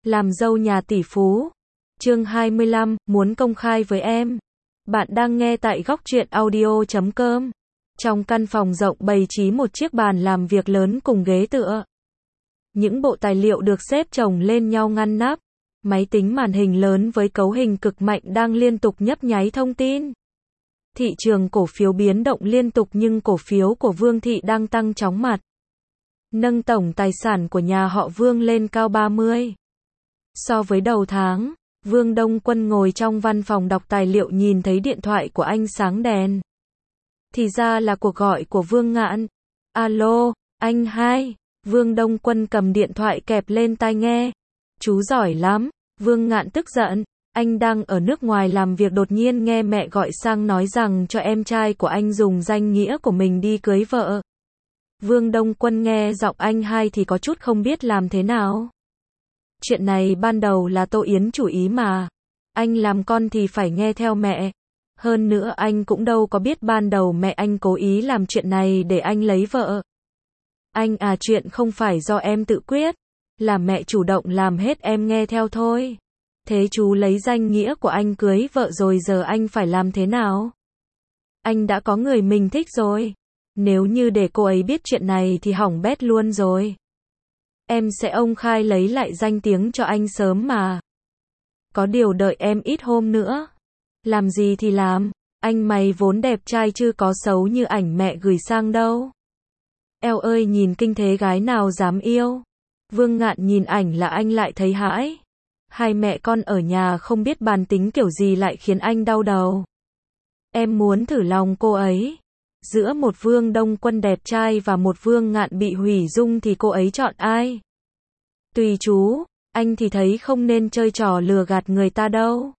Làm dâu nhà tỷ phú. Chương 25, muốn công khai với em. Bạn đang nghe tại góc truyện audio.com. Trong căn phòng rộng bày trí một chiếc bàn làm việc lớn cùng ghế tựa. Những bộ tài liệu được xếp chồng lên nhau ngăn nắp. Máy tính màn hình lớn với cấu hình cực mạnh đang liên tục nhấp nháy thông tin. Thị trường cổ phiếu biến động liên tục nhưng cổ phiếu của Vương Thị đang tăng chóng mặt. Nâng tổng tài sản của nhà họ Vương lên cao 30. So với đầu tháng, Vương Đông Quân ngồi trong văn phòng đọc tài liệu nhìn thấy điện thoại của anh sáng đèn. Thì ra là cuộc gọi của Vương Ngạn. Alo, anh hai. Vương Đông Quân cầm điện thoại kẹp lên tai nghe. Chú giỏi lắm. Vương Ngạn tức giận. Anh đang ở nước ngoài làm việc đột nhiên nghe mẹ gọi sang nói rằng cho em trai của anh dùng danh nghĩa của mình đi cưới vợ. Vương Đông Quân nghe giọng anh hai thì có chút không biết làm thế nào. Chuyện này ban đầu là Tô Yến chủ ý mà. Anh làm con thì phải nghe theo mẹ. Hơn nữa anh cũng đâu có biết ban đầu mẹ anh cố ý làm chuyện này để anh lấy vợ. Anh à, chuyện không phải do em tự quyết. Là mẹ chủ động làm hết, em nghe theo thôi. Thế chú lấy danh nghĩa của anh cưới vợ rồi giờ anh phải làm thế nào? Anh đã có người mình thích rồi. Nếu như để cô ấy biết chuyện này thì hỏng bét luôn rồi. Em sẽ công khai lấy lại danh tiếng cho anh sớm mà. Có điều đợi em ít hôm nữa. Làm gì thì làm. Anh mày vốn đẹp trai chứ có xấu như ảnh mẹ gửi sang đâu. Eo ơi, nhìn kinh thế gái nào dám yêu. Vương Ngạn nhìn ảnh là anh lại thấy hãi. Hai mẹ con ở nhà không biết bàn tính kiểu gì lại khiến anh đau đầu. Em muốn thử lòng cô ấy. Giữa một Vương Đông Quân đẹp trai và một Vương Ngạn bị hủy dung thì cô ấy chọn ai? Tùy chú, anh thì thấy không nên chơi trò lừa gạt người ta đâu.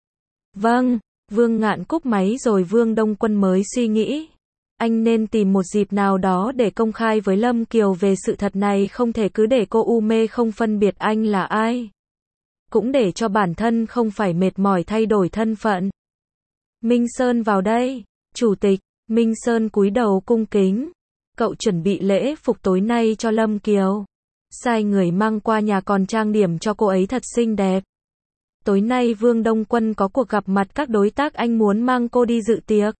Vâng, Vương Ngạn cúp máy rồi Vương Đông Quân mới suy nghĩ. Anh nên tìm một dịp nào đó để công khai với Lâm Kiều về sự thật này, không thể cứ để cô u mê không phân biệt anh là ai. Cũng để cho bản thân không phải mệt mỏi thay đổi thân phận. Minh Sơn vào đây. Chủ tịch. Minh Sơn cúi đầu cung kính. Cậu chuẩn bị lễ phục tối nay cho Lâm Kiều. Sai người mang qua nhà còn trang điểm cho cô ấy thật xinh đẹp. Tối nay Vương Đông Quân có cuộc gặp mặt các đối tác, anh muốn mang cô đi dự tiệc.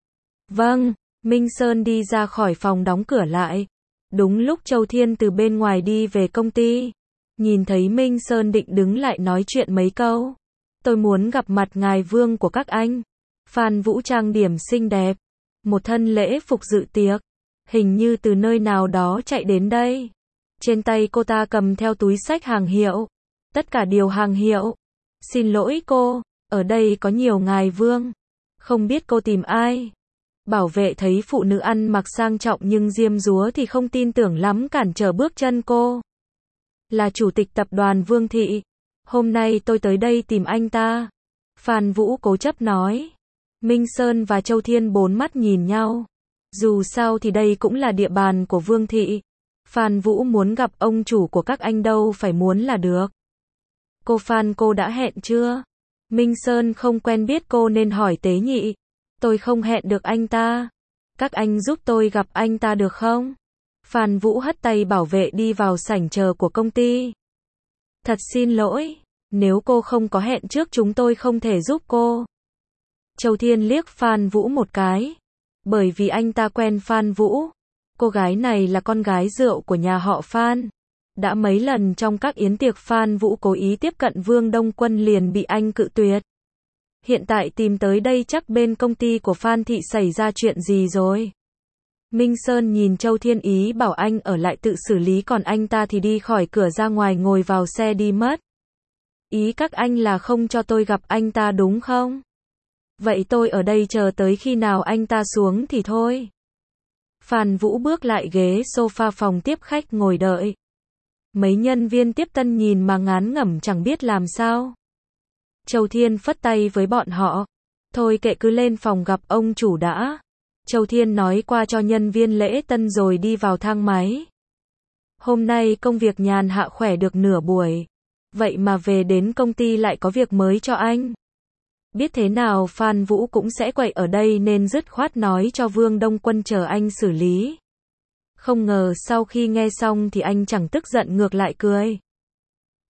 Vâng, Minh Sơn đi ra khỏi phòng đóng cửa lại. Đúng lúc Châu Thiên từ bên ngoài đi về công ty. Nhìn thấy Minh Sơn định đứng lại nói chuyện mấy câu. Tôi muốn gặp mặt ngài Vương của các anh. Phan Vũ trang điểm xinh đẹp. Một thân lễ phục dự tiệc. Hình như từ nơi nào đó chạy đến đây. Trên tay cô ta cầm theo túi xách hàng hiệu. Tất cả đều hàng hiệu. Xin lỗi cô, ở đây có nhiều ngài Vương. Không biết cô tìm ai. Bảo vệ thấy phụ nữ ăn mặc sang trọng nhưng diêm dúa thì không tin tưởng lắm, cản trở bước chân cô. Là chủ tịch tập đoàn Vương Thị. Hôm nay tôi tới đây tìm anh ta. Phan Vũ cố chấp nói. Minh Sơn và Châu Thiên bốn mắt nhìn nhau. Dù sao thì đây cũng là địa bàn của Vương Thị. Phan Vũ muốn gặp ông chủ của các anh đâu phải muốn là được. Cô Phan, cô đã hẹn chưa? Minh Sơn không quen biết cô nên hỏi tế nhị. Tôi không hẹn được anh ta. Các anh giúp tôi gặp anh ta được không? Phan Vũ hất tay bảo vệ đi vào sảnh chờ của công ty. Thật xin lỗi, nếu cô không có hẹn trước chúng tôi không thể giúp cô. Châu Thiên liếc Phan Vũ một cái. Bởi vì anh ta quen Phan Vũ. Cô gái này là con gái rượu của nhà họ Phan. Đã mấy lần trong các yến tiệc Phan Vũ cố ý tiếp cận Vương Đông Quân liền bị anh cự tuyệt. Hiện tại tìm tới đây chắc bên công ty của Phan Thị xảy ra chuyện gì rồi. Minh Sơn nhìn Châu Thiên ý bảo anh ở lại tự xử lý, còn anh ta thì đi khỏi cửa ra ngoài ngồi vào xe đi mất. Ý các anh là không cho tôi gặp anh ta đúng không? Vậy tôi ở đây chờ tới khi nào anh ta xuống thì thôi. Phan Vũ bước lại ghế sofa phòng tiếp khách ngồi đợi. Mấy nhân viên tiếp tân nhìn mà ngán ngẩm chẳng biết làm sao. Châu Thiên phất tay với bọn họ. Thôi kệ, cứ lên phòng gặp ông chủ đã. Châu Thiên nói qua cho nhân viên lễ tân rồi đi vào thang máy. Hôm nay công việc nhàn hạ khỏe được nửa buổi. Vậy mà về đến công ty lại có việc mới cho anh. Biết thế nào Phan Vũ cũng sẽ quậy ở đây nên dứt khoát nói cho Vương Đông Quân chờ anh xử lý. Không ngờ sau khi nghe xong thì anh chẳng tức giận ngược lại cười.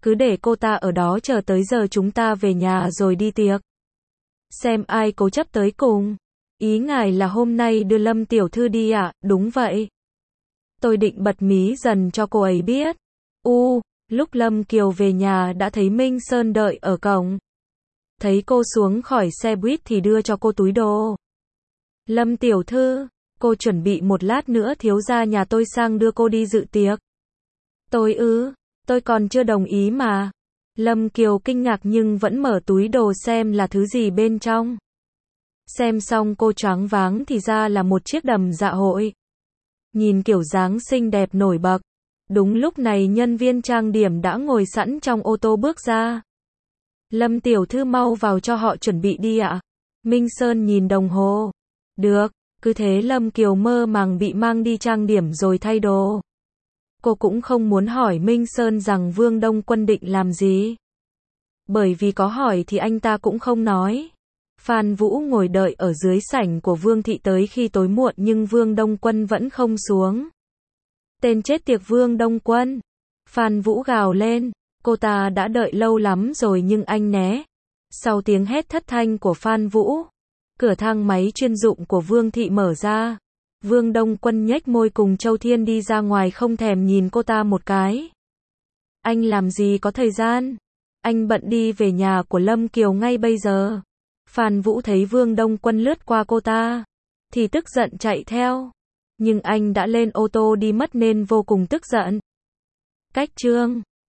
Cứ để cô ta ở đó chờ tới giờ chúng ta về nhà rồi đi tiệc. Xem ai cố chấp tới cùng. Ý ngài là hôm nay đưa Lâm tiểu thư đi ạ? Đúng vậy. Tôi định bật mí dần cho cô ấy biết. Lúc Lâm Kiều về nhà đã thấy Minh Sơn đợi ở cổng. Thấy cô xuống khỏi xe buýt thì đưa cho cô túi đồ. Lâm tiểu thư, cô chuẩn bị một lát nữa thiếu gia nhà tôi sang đưa cô đi dự tiệc. Tôi còn chưa đồng ý mà. Lâm Kiều kinh ngạc nhưng vẫn mở túi đồ xem là thứ gì bên trong. Xem xong cô choáng váng thì ra là một chiếc đầm dạ hội. Nhìn kiểu dáng xinh đẹp nổi bật. Đúng lúc này nhân viên trang điểm đã ngồi sẵn trong ô tô bước ra. Lâm tiểu thư mau vào cho họ chuẩn bị đi ạ. Minh Sơn nhìn đồng hồ. Được, cứ thế Lâm Kiều mơ màng bị mang đi trang điểm rồi thay đồ. Cô cũng không muốn hỏi Minh Sơn rằng Vương Đông Quân định làm gì. Bởi vì có hỏi thì anh ta cũng không nói. Phan Vũ ngồi đợi ở dưới sảnh của Vương thị tới khi tối muộn nhưng Vương Đông Quân vẫn không xuống. Tên chết tiệt Vương Đông Quân. Phan Vũ gào lên. Cô ta đã đợi lâu lắm rồi nhưng anh né. Sau tiếng hét thất thanh của Phan Vũ, cửa thang máy chuyên dụng của Vương thị mở ra. Vương Đông Quân nhếch môi cùng Châu Thiên đi ra ngoài không thèm nhìn cô ta một cái. Anh làm gì có thời gian. Anh bận đi về nhà của Lâm Kiều ngay bây giờ. Phan Vũ thấy Vương Đông Quân lướt qua cô ta, thì tức giận chạy theo. Nhưng anh đã lên ô tô đi mất nên vô cùng tức giận. Cách chương